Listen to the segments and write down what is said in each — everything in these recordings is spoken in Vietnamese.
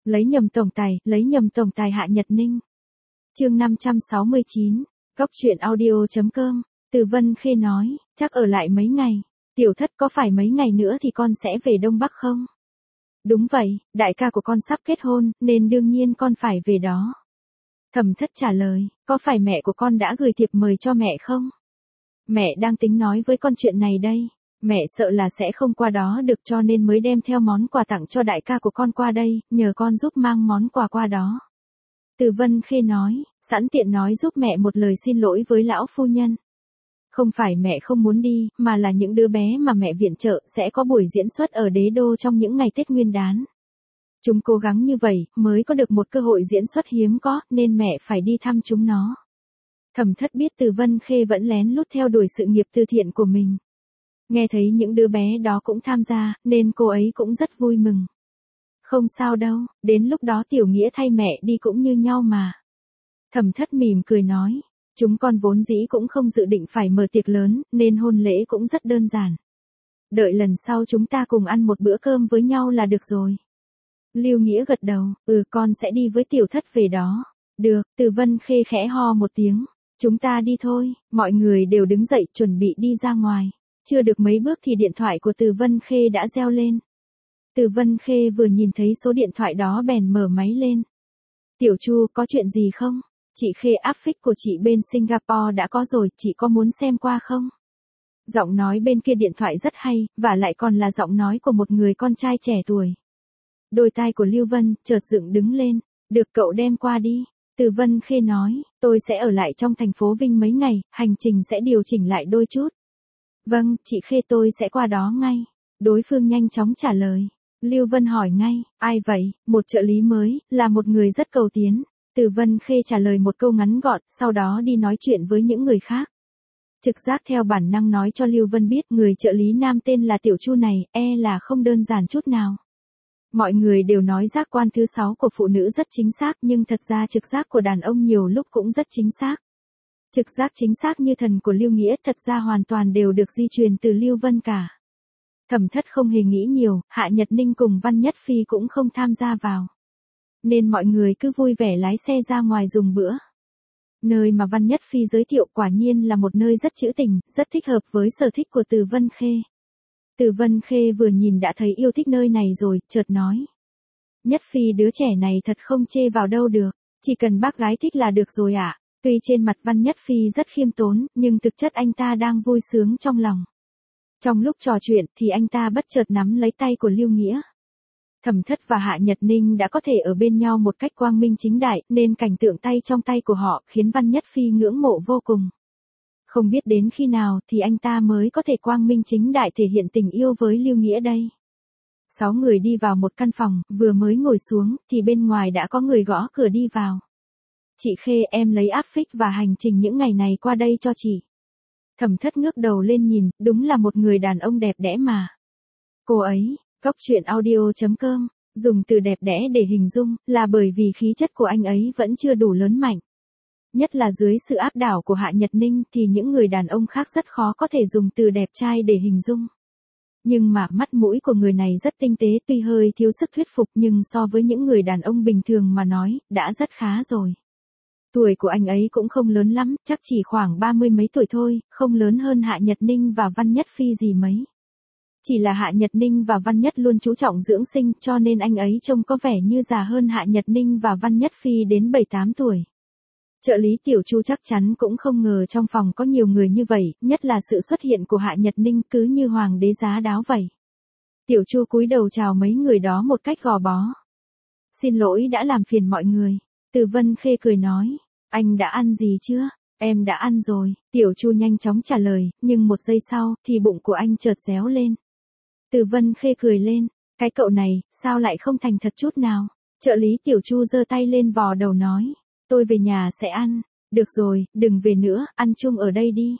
lấy nhầm tổng tài Hạ Nhật Ninh. Chương 569, Góc truyện audio.com. Từ Vân Khê nói, chắc ở lại mấy ngày. Tiểu thất có phải mấy ngày nữa thì con sẽ về Đông Bắc không? Đúng vậy, đại ca của con sắp kết hôn, nên đương nhiên con phải về đó. Thẩm thất trả lời, có phải mẹ của con đã gửi thiệp mời cho mẹ không? Mẹ đang tính nói với con chuyện này đây. Mẹ sợ là sẽ không qua đó được cho nên mới đem theo món quà tặng cho đại ca của con qua đây, nhờ con giúp mang món quà qua đó. Từ Vân Khê nói, sẵn tiện nói giúp mẹ một lời xin lỗi với lão phu nhân. Không phải mẹ không muốn đi, mà là những đứa bé mà mẹ viện trợ sẽ có buổi diễn xuất ở Đế Đô trong những ngày Tết Nguyên đán. Chúng cố gắng như vậy, mới có được một cơ hội diễn xuất hiếm có, nên mẹ phải đi thăm chúng nó. Thẩm thất biết Từ Vân Khê vẫn lén lút theo đuổi sự nghiệp từ thiện của mình. Nghe thấy những đứa bé đó cũng tham gia, nên cô ấy cũng rất vui mừng. Không sao đâu, đến lúc đó Tiểu Nghĩa thay mẹ đi cũng như nhau mà. Thẩm thất mỉm cười nói, chúng con vốn dĩ cũng không dự định phải mở tiệc lớn, nên hôn lễ cũng rất đơn giản. Đợi lần sau chúng ta cùng ăn một bữa cơm với nhau là được rồi. Lưu Nghĩa gật đầu, con sẽ đi với tiểu thất về đó. Được, Từ Vân Khê khẽ ho một tiếng. Chúng ta đi thôi, mọi người đều đứng dậy chuẩn bị đi ra ngoài. Chưa được mấy bước thì điện thoại của Từ Vân Khê đã reo lên. Từ Vân Khê vừa nhìn thấy số điện thoại đó bèn mở máy lên. Tiểu Chu, có chuyện gì không? Chị Khê áp phích của chị bên Singapore đã có rồi, chị có muốn xem qua không? Giọng nói bên kia điện thoại rất hay, và lại còn là giọng nói của một người con trai trẻ tuổi. Đôi tai của Lưu Vân chợt dựng đứng lên. Được, cậu đem qua đi. Từ Vân Khê nói, tôi sẽ ở lại trong thành phố Vinh mấy ngày, hành trình sẽ điều chỉnh lại đôi chút. Vâng, chị Khê, tôi sẽ qua đó ngay. Đối phương nhanh chóng trả lời. Lưu Vân hỏi ngay, ai vậy? Một trợ lý mới, là một người rất cầu tiến. Từ Vân Khê trả lời một câu ngắn gọn, sau đó đi nói chuyện với những người khác. Trực giác theo bản năng nói cho Lưu Vân biết người trợ lý nam tên là Tiểu Chu này, là không đơn giản chút nào. Mọi người đều nói giác quan thứ 6 của phụ nữ rất chính xác, nhưng thật ra trực giác của đàn ông nhiều lúc cũng rất chính xác. Trực giác chính xác như thần của Lưu Nghĩa thật ra hoàn toàn đều được di truyền từ Lưu Vân cả. Thẩm thất không hề nghĩ nhiều, Hạ Nhật Ninh cùng Văn Nhất Phi cũng không tham gia vào. Nên mọi người cứ vui vẻ lái xe ra ngoài dùng bữa. Nơi mà Văn Nhất Phi giới thiệu quả nhiên là một nơi rất trữ tình, rất thích hợp với sở thích của Từ Vân Khê. Từ Vân Khê vừa nhìn đã thấy yêu thích nơi này rồi, chợt nói. Nhất Phi, đứa trẻ này thật không chê vào đâu được, chỉ cần bác gái thích là được rồi ạ. Tuy trên mặt Văn Nhất Phi rất khiêm tốn, nhưng thực chất anh ta đang vui sướng trong lòng. Trong lúc trò chuyện thì anh ta bất chợt nắm lấy tay của Lưu Nghĩa. Thẩm thất và Hạ Nhật Ninh đã có thể ở bên nhau một cách quang minh chính đại, nên cảnh tượng tay trong tay của họ khiến Văn Nhất Phi ngưỡng mộ vô cùng. Không biết đến khi nào thì anh ta mới có thể quang minh chính đại thể hiện tình yêu với Lưu Nghĩa đây. 6 người đi vào một căn phòng, vừa mới ngồi xuống thì bên ngoài đã có người gõ cửa đi vào. Chị Khê, em lấy áp phích và hành trình những ngày này qua đây cho chị. Thẩm thất ngước đầu lên nhìn, đúng là một người đàn ông đẹp đẽ mà. Cô ấy, Góc truyện audio.com, dùng từ đẹp đẽ để hình dung, là bởi vì khí chất của anh ấy vẫn chưa đủ lớn mạnh. Nhất là dưới sự áp đảo của Hạ Nhật Ninh thì những người đàn ông khác rất khó có thể dùng từ đẹp trai để hình dung. Nhưng mà mắt mũi của người này rất tinh tế, tuy hơi thiếu sức thuyết phục nhưng so với những người đàn ông bình thường mà nói, đã rất khá rồi. Tuổi của anh ấy cũng không lớn lắm, chắc chỉ khoảng 30 mấy tuổi thôi, không lớn hơn Hạ Nhật Ninh và Văn Nhất Phi gì mấy. Chỉ là Hạ Nhật Ninh và Văn Nhất luôn chú trọng dưỡng sinh cho nên anh ấy trông có vẻ như già hơn Hạ Nhật Ninh và Văn Nhất Phi đến 7-8 tuổi. Trợ lý Tiểu Chu chắc chắn cũng không ngờ trong phòng có nhiều người như vậy, nhất là sự xuất hiện của Hạ Nhật Ninh cứ như hoàng đế giá đáo vậy. Tiểu Chu cúi đầu chào mấy người đó một cách gò bó. Xin lỗi đã làm phiền mọi người. Từ Vân Khê cười nói, anh đã ăn gì chưa? Em đã ăn rồi. Tiểu Chu nhanh chóng trả lời, nhưng một giây sau thì bụng của anh chợt réo lên. Từ Vân Khê cười lên, cái cậu này, sao lại không thành thật chút nào? Trợ lý Tiểu Chu giơ tay lên vò đầu nói, tôi về nhà sẽ ăn. Được rồi, đừng về nữa, ăn chung ở đây đi.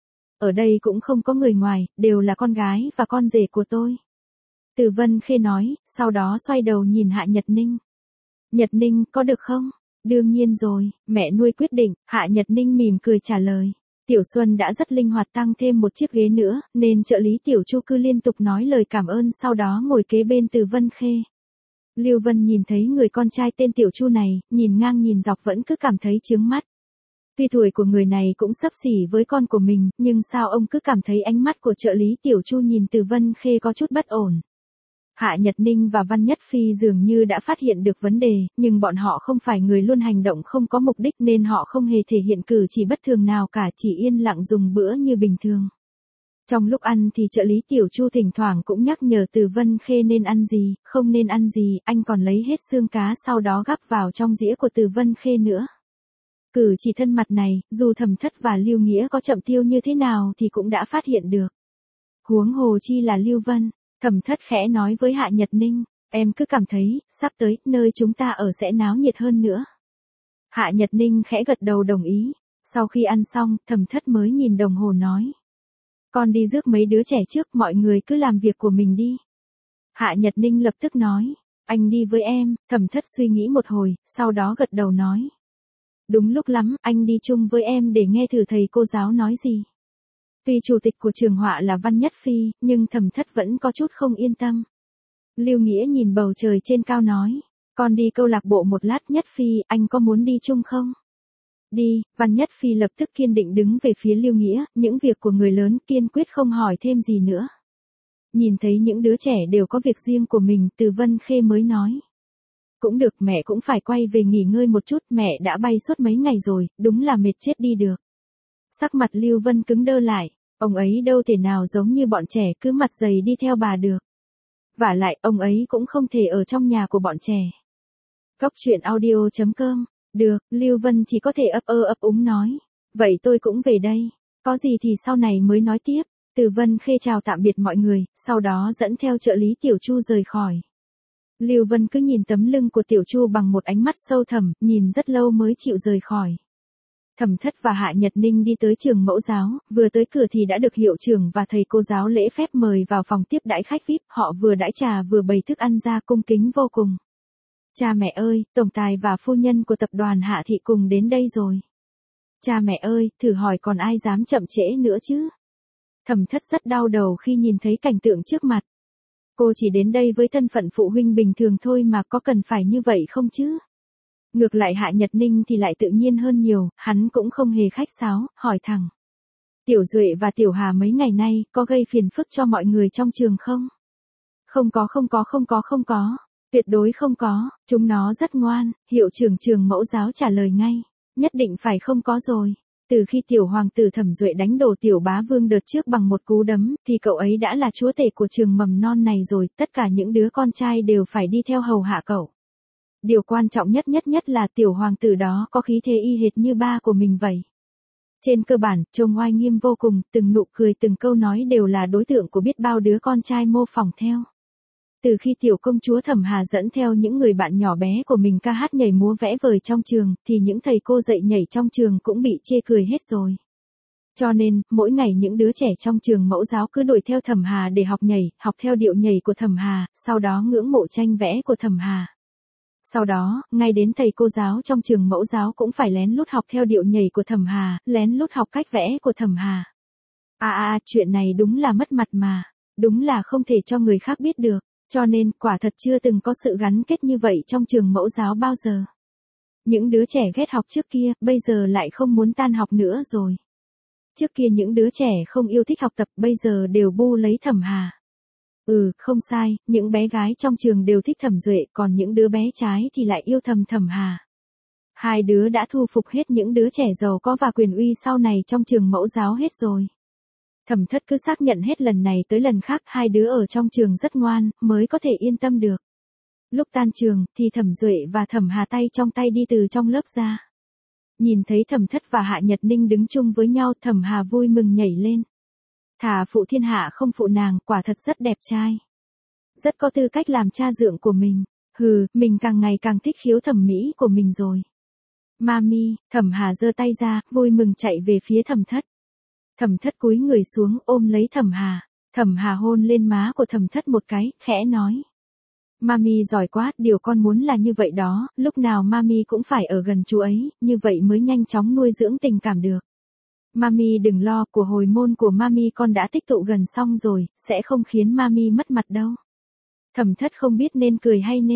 Ở đây cũng không có người ngoài, đều là con gái và con rể của tôi. Từ Vân Khê nói, sau đó xoay đầu nhìn Hạ Nhật Ninh. Nhật Ninh, có được không? Đương nhiên rồi, mẹ nuôi quyết định, Hạ Nhật Ninh mỉm cười trả lời. Tiểu Xuân đã rất linh hoạt tăng thêm một chiếc ghế nữa, nên trợ lý Tiểu Chu cứ liên tục nói lời cảm ơn sau đó ngồi kế bên Từ Vân Khê. Lưu Vân nhìn thấy người con trai tên Tiểu Chu này, nhìn ngang nhìn dọc vẫn cứ cảm thấy chướng mắt. Tuy tuổi của người này cũng xấp xỉ với con của mình, nhưng sao ông cứ cảm thấy ánh mắt của trợ lý Tiểu Chu nhìn Từ Vân Khê có chút bất ổn. Hạ Nhật Ninh và Văn Nhất Phi dường như đã phát hiện được vấn đề, nhưng bọn họ không phải người luôn hành động không có mục đích nên họ không hề thể hiện cử chỉ bất thường nào cả, chỉ yên lặng dùng bữa như bình thường. Trong lúc ăn thì trợ lý Tiểu Chu thỉnh thoảng cũng nhắc nhở Từ Vân Khê nên ăn gì, không nên ăn gì, anh còn lấy hết xương cá sau đó gắp vào trong dĩa của Từ Vân Khê nữa. Cử chỉ thân mật này, dù Thẩm Thất và Lưu Nghĩa có chậm tiêu như thế nào thì cũng đã phát hiện được. Huống hồ chi là Lưu Vân. Thẩm Thất khẽ nói với Hạ Nhật Ninh, em cứ cảm thấy, sắp tới, nơi chúng ta ở sẽ náo nhiệt hơn nữa. Hạ Nhật Ninh khẽ gật đầu đồng ý. Sau khi ăn xong, Thẩm Thất mới nhìn đồng hồ nói. Con đi rước mấy đứa trẻ trước, mọi người cứ làm việc của mình đi. Hạ Nhật Ninh lập tức nói, anh đi với em. Thẩm Thất suy nghĩ một hồi, sau đó gật đầu nói. Đúng lúc lắm, anh đi chung với em để nghe thử thầy cô giáo nói gì. Tuy chủ tịch của trường họa là Văn Nhất Phi, nhưng Thẩm Thất vẫn có chút không yên tâm. Lưu Nghĩa nhìn bầu trời trên cao nói, con đi câu lạc bộ một lát. Nhất Phi, anh có muốn đi chung không? Đi. Văn Nhất Phi lập tức kiên định đứng về phía Lưu Nghĩa, những việc của người lớn kiên quyết không hỏi thêm gì nữa. Nhìn thấy những đứa trẻ đều có việc riêng của mình, Từ Vân Khê mới nói. Cũng được, mẹ cũng phải quay về nghỉ ngơi một chút, mẹ đã bay suốt mấy ngày rồi, đúng là mệt chết đi được. Sắc mặt Lưu Vân cứng đơ lại, ông ấy đâu thể nào giống như bọn trẻ cứ mặt dày đi theo bà được. Vả lại, ông ấy cũng không thể ở trong nhà của bọn trẻ. Cóc truyện audio.com. Được, Lưu Vân chỉ có thể ấp úng nói. Vậy tôi cũng về đây. Có gì thì sau này mới nói tiếp. Từ Vân Khê chào tạm biệt mọi người, sau đó dẫn theo trợ lý Tiểu Chu rời khỏi. Lưu Vân cứ nhìn tấm lưng của Tiểu Chu bằng một ánh mắt sâu thẳm, nhìn rất lâu mới chịu rời khỏi. Thẩm Thất và Hạ Nhật Ninh đi tới trường mẫu giáo, vừa tới cửa thì đã được hiệu trưởng và thầy cô giáo lễ phép mời vào phòng tiếp đãi khách VIP, họ vừa đãi trà vừa bày thức ăn ra cung kính vô cùng. Cha mẹ ơi, tổng tài và phu nhân của tập đoàn Hạ Thị cùng đến đây rồi. Cha mẹ ơi, thử hỏi còn ai dám chậm trễ nữa chứ? Thẩm Thất rất đau đầu khi nhìn thấy cảnh tượng trước mặt. Cô chỉ đến đây với thân phận phụ huynh bình thường thôi mà có cần phải như vậy không chứ? Ngược lại Hạ Nhật Ninh thì lại tự nhiên hơn nhiều, hắn cũng không hề khách sáo, hỏi thẳng. Tiểu Duệ và Tiểu Hà mấy ngày nay có gây phiền phức cho mọi người trong trường không? Không có. Tuyệt đối không có, chúng nó rất ngoan, hiệu trưởng trường mẫu giáo trả lời ngay. Nhất định phải không có rồi. Từ khi tiểu hoàng tử Thẩm Duệ đánh đổ tiểu bá vương đợt trước bằng một cú đấm, thì cậu ấy đã là chúa tể của trường mầm non này rồi, tất cả những đứa con trai đều phải đi theo hầu hạ cậu. Điều quan trọng nhất là tiểu hoàng tử đó có khí thế y hệt như ba của mình vậy. Trên cơ bản, trông oai nghiêm vô cùng, từng nụ cười từng câu nói đều là đối tượng của biết bao đứa con trai mô phỏng theo. Từ khi tiểu công chúa Thẩm Hà dẫn theo những người bạn nhỏ bé của mình ca hát nhảy múa vẽ vời trong trường, thì những thầy cô dạy nhảy trong trường cũng bị chê cười hết rồi. Cho nên, mỗi ngày những đứa trẻ trong trường mẫu giáo cứ đuổi theo Thẩm Hà để học nhảy, học theo điệu nhảy của Thẩm Hà, sau đó ngưỡng mộ tranh vẽ của Thẩm Hà. Sau đó, ngay đến thầy cô giáo trong trường mẫu giáo cũng phải lén lút học theo điệu nhảy của Thẩm Hà, lén lút học cách vẽ của Thẩm Hà. Chuyện này đúng là mất mặt mà, đúng là không thể cho người khác biết được. Cho nên, quả thật chưa từng có sự gắn kết như vậy trong trường mẫu giáo bao giờ. Những đứa trẻ ghét học trước kia, bây giờ lại không muốn tan học nữa rồi. Trước kia những đứa trẻ không yêu thích học tập, bây giờ đều bu lấy Thẩm Hà. Không sai, những bé gái trong trường đều thích Thẩm Duệ, còn những đứa bé trai thì lại yêu thầm Thẩm Hà. Hai đứa đã thu phục hết những đứa trẻ giàu có và quyền uy sau này trong trường mẫu giáo hết rồi. Thẩm Thất cứ xác nhận hết lần này tới lần khác hai đứa ở trong trường rất ngoan, mới có thể yên tâm được. Lúc tan trường, thì Thẩm Duệ và Thẩm Hà tay trong tay đi từ trong lớp ra. Nhìn thấy Thẩm Thất và Hạ Nhật Ninh đứng chung với nhau, Thẩm Hà vui mừng nhảy lên. Thà phụ thiên hạ không phụ nàng, quả thật rất đẹp trai. Rất có tư cách làm cha dượng của mình. Mình càng ngày càng thích khiếu thẩm mỹ của mình rồi. Mami, Thẩm Hà giơ tay ra, vui mừng chạy về phía Thẩm Thất. Thẩm Thất cúi người xuống ôm lấy Thẩm Hà. Thẩm Hà hôn lên má của Thẩm Thất một cái, khẽ nói. Mami giỏi quá, điều con muốn là như vậy đó, lúc nào Mami cũng phải ở gần chú ấy, như vậy mới nhanh chóng nuôi dưỡng tình cảm được. Mami đừng lo, của hồi môn của Mami con đã tích tụ gần xong rồi, sẽ không khiến Mami mất mặt đâu. Thẩm Thất không biết nên cười hay nên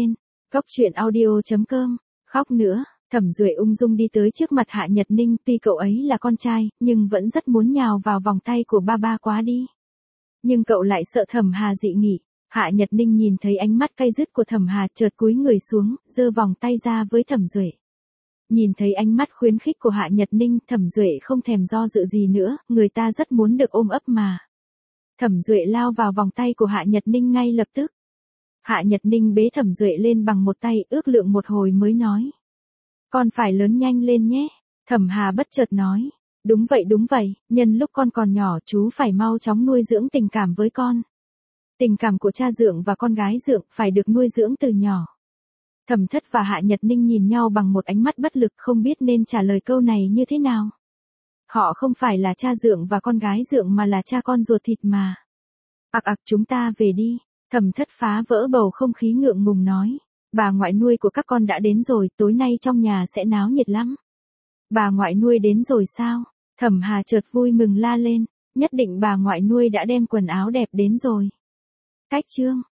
Cốc truyện audio.com, khóc nữa, Thẩm Duệ ung dung đi tới trước mặt Hạ Nhật Ninh, tuy cậu ấy là con trai, nhưng vẫn rất muốn nhào vào vòng tay của ba quá đi. Nhưng cậu lại sợ Thẩm Hà dị nghị. Hạ Nhật Ninh nhìn thấy ánh mắt cay rứt của Thẩm Hà, chợt cúi người xuống, giơ vòng tay ra với Thẩm Duệ. Nhìn thấy ánh mắt khuyến khích của Hạ Nhật Ninh, Thẩm Duệ không thèm do dự gì nữa, người ta rất muốn được ôm ấp mà. Thẩm Duệ lao vào vòng tay của Hạ Nhật Ninh ngay lập tức. Hạ Nhật Ninh bế Thẩm Duệ lên bằng một tay, ước lượng một hồi mới nói. Con phải lớn nhanh lên nhé. Thẩm Hà bất chợt nói. Đúng vậy, nhân lúc con còn nhỏ chú phải mau chóng nuôi dưỡng tình cảm với con. Tình cảm của cha dượng và con gái dượng phải được nuôi dưỡng từ nhỏ. Thẩm Thất và Hạ Nhật Ninh nhìn nhau bằng một ánh mắt bất lực, không biết nên trả lời câu này như thế nào. Họ không phải là cha dượng và con gái dượng mà là cha con ruột thịt mà. Chúng ta về đi. Thẩm Thất phá vỡ bầu không khí ngượng ngùng nói. Bà ngoại nuôi của các con đã đến rồi, tối nay trong nhà sẽ náo nhiệt lắm. Bà ngoại nuôi đến rồi sao? Thẩm Hà chợt vui mừng la lên. Nhất định bà ngoại nuôi đã đem quần áo đẹp đến rồi. Cách chương